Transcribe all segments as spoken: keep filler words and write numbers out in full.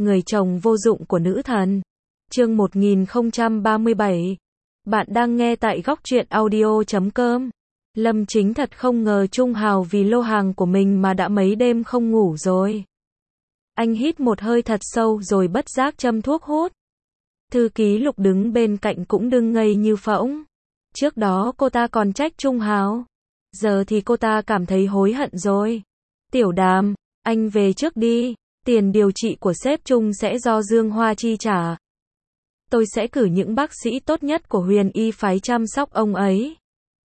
người chồng vô dụng của nữ thần. Chương một nghìn không trăm ba mươi bảy. Bạn đang nghe tại góc truyện audio chấm com. Lâm Chính thật không ngờ Trung Hào vì lô hàng của mình mà đã mấy đêm không ngủ rồi. Anh hít một hơi thật sâu rồi bất giác châm thuốc hút. Thư ký Lục đứng bên cạnh cũng đưng ngây như phỗng. Trước đó cô ta còn trách Trung Hào. Giờ thì cô ta cảm thấy hối hận rồi. Tiểu Đàm, anh về trước đi. Tiền điều trị của sếp Trung sẽ do Dương Hoa chi trả. Tôi sẽ cử những bác sĩ tốt nhất của Huyền Y phái chăm sóc ông ấy.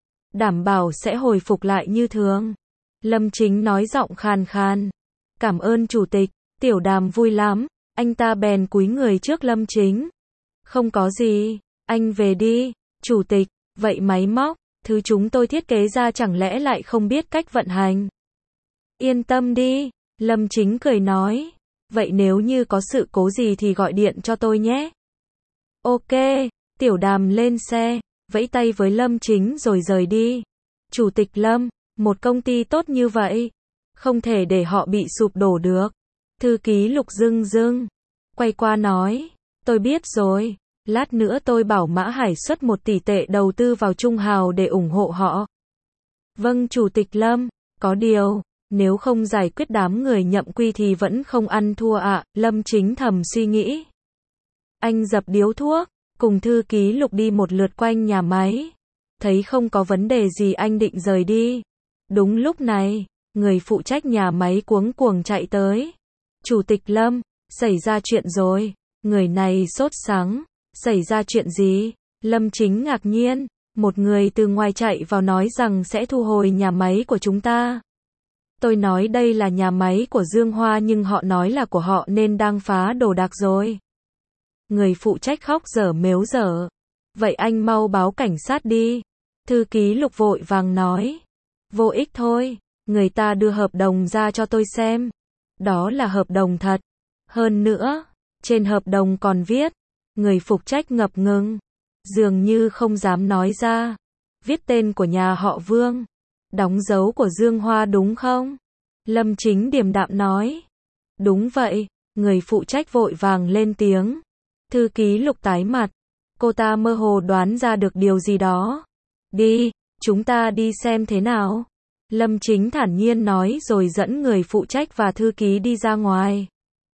Đảm bảo sẽ hồi phục lại như thường. Lâm Chính nói giọng khàn khàn. Cảm ơn chủ tịch. Tiểu Đàm vui lắm. Anh ta bèn cúi người trước Lâm Chính. Không có gì. Anh về đi. Chủ tịch, vậy máy móc, thứ chúng tôi thiết kế ra chẳng lẽ lại không biết cách vận hành? Yên tâm đi. Lâm Chính cười nói. Vậy nếu như có sự cố gì thì gọi điện cho tôi nhé. Ok. Tiểu Đàm lên xe, vẫy tay với Lâm Chính rồi rời đi. Chủ tịch Lâm, một công ty tốt như vậy, không thể để họ bị sụp đổ được. Thư ký Lục dưng dưng, quay qua nói. Tôi biết rồi, lát nữa tôi bảo Mã Hải xuất một tỷ tệ đầu tư vào Trung Hào để ủng hộ họ. Vâng chủ tịch Lâm, có điều, nếu không giải quyết đám người nhậm quy thì vẫn không ăn thua ạ, à, Lâm Chính thầm suy nghĩ. Anh dập điếu thuốc, cùng thư ký Lục đi một lượt quanh nhà máy. Thấy không có vấn đề gì anh định rời đi. Đúng lúc này, người phụ trách nhà máy cuống cuồng chạy tới. Chủ tịch Lâm, xảy ra chuyện rồi. Người này sốt sắng. Xảy ra chuyện gì? Lâm Chính ngạc nhiên. Một người từ ngoài chạy vào nói rằng sẽ thu hồi nhà máy của chúng ta. Tôi nói đây là nhà máy của Dương Hoa nhưng họ nói là của họ nên đang phá đồ đạc rồi. Người phụ trách khóc dở mếu dở. Vậy anh mau báo cảnh sát đi. Thư ký Lục vội vàng nói. Vô ích thôi, người ta đưa hợp đồng ra cho tôi xem. Đó là hợp đồng thật. Hơn nữa, trên hợp đồng còn viết. Người phụ trách ngập ngừng. Dường như không dám nói ra. Viết tên của nhà họ Vương. Đóng dấu của Dương Hoa đúng không? Lâm Chính điềm đạm nói. Đúng vậy, người phụ trách vội vàng lên tiếng. Thư ký Lục tái mặt. Cô ta mơ hồ đoán ra được điều gì đó. Đi, chúng ta đi xem thế nào. Lâm Chính thản nhiên nói rồi dẫn người phụ trách và thư ký đi ra ngoài.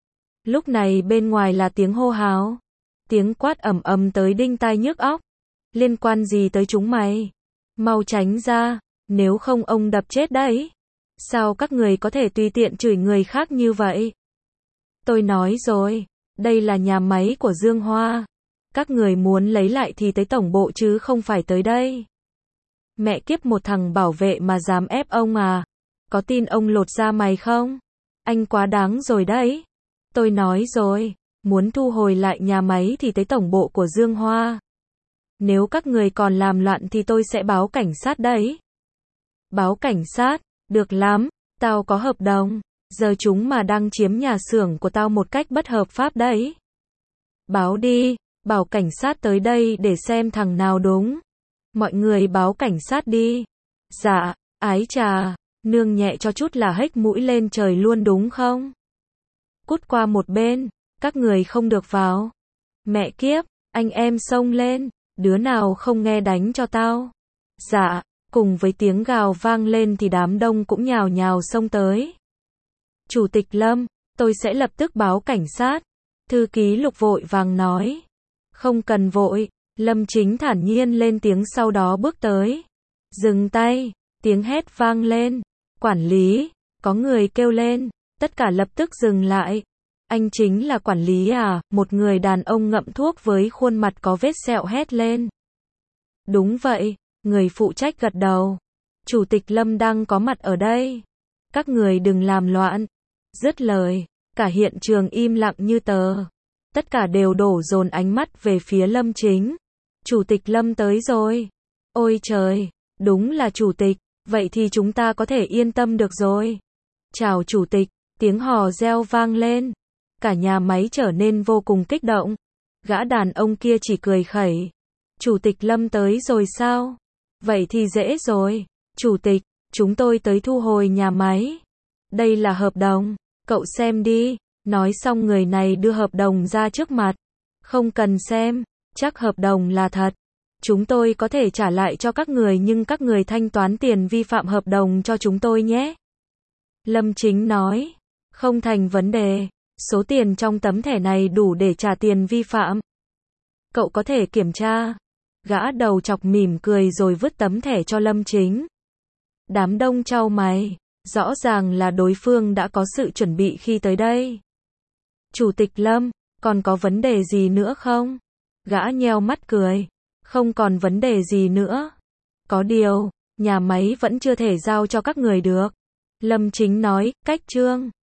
Lúc này bên ngoài là tiếng hô hào. Tiếng quát ầm ầm tới đinh tai nhức óc. Liên quan gì tới chúng mày? Mau tránh ra, nếu không ông đập chết đấy. Sao các người có thể tùy tiện chửi người khác như vậy? Tôi nói rồi, đây là nhà máy của Dương Hoa. Các người muốn lấy lại thì tới tổng bộ chứ không phải tới đây. Mẹ kiếp một thằng bảo vệ mà dám ép ông à? Có tin ông lột da mày không? Anh quá đáng rồi đấy. Tôi nói rồi, muốn thu hồi lại nhà máy thì tới tổng bộ của Dương Hoa. Nếu các người còn làm loạn thì tôi sẽ báo cảnh sát đấy. Báo cảnh sát? Được lắm, tao có hợp đồng. Giờ chúng mà đang chiếm nhà xưởng của tao một cách bất hợp pháp đấy. Báo đi, bảo cảnh sát tới đây để xem thằng nào đúng. Mọi người báo cảnh sát đi. Dạ, ái trà, nương nhẹ cho chút là hếch mũi lên trời luôn đúng không? Cút qua một bên, các người không được vào. Mẹ kiếp, anh em xông lên, đứa nào không nghe đánh cho tao. Dạ, cùng với tiếng gào vang lên thì đám đông cũng nhào nhào xông tới. Chủ tịch Lâm, tôi sẽ lập tức báo cảnh sát. Thư ký Lục vội vàng nói. Không cần vội, Lâm Chính thản nhiên lên tiếng sau đó bước tới. Dừng tay, tiếng hét vang lên. Quản lý, có người kêu lên, tất cả lập tức dừng lại. Anh chính là quản lý à? Một người đàn ông ngậm thuốc với khuôn mặt có vết sẹo hét lên. Đúng vậy, người phụ trách gật đầu. Chủ tịch Lâm đang có mặt ở đây. Các người đừng làm loạn. Dứt lời, cả hiện trường im lặng như tờ. Tất cả đều đổ dồn ánh mắt về phía Lâm Chính. Chủ tịch Lâm tới rồi. Ôi trời, đúng là chủ tịch, vậy thì chúng ta có thể yên tâm được rồi. Chào chủ tịch, tiếng hò reo vang lên. Cả nhà máy trở nên vô cùng kích động. Gã đàn ông kia chỉ cười khẩy. Chủ tịch Lâm tới rồi sao? Vậy thì dễ rồi. Chủ tịch, chúng tôi tới thu hồi nhà máy. Đây là hợp đồng, cậu xem đi. Nói xong người này đưa hợp đồng ra trước mặt. Không cần xem, chắc hợp đồng là thật. Chúng tôi có thể trả lại cho các người nhưng các người thanh toán tiền vi phạm hợp đồng cho chúng tôi nhé. Lâm Chính nói, không thành vấn đề, số tiền trong tấm thẻ này đủ để trả tiền vi phạm. Cậu có thể kiểm tra. Gã đầu chọc mỉm cười rồi vứt tấm thẻ cho Lâm Chính. Đám đông chau mày, rõ ràng là đối phương đã có sự chuẩn bị khi tới đây. Chủ tịch Lâm, còn có vấn đề gì nữa không? Gã nheo mắt cười, không còn vấn đề gì nữa. Có điều, nhà máy vẫn chưa thể giao cho các người được. Lâm Chính nói, cách trương.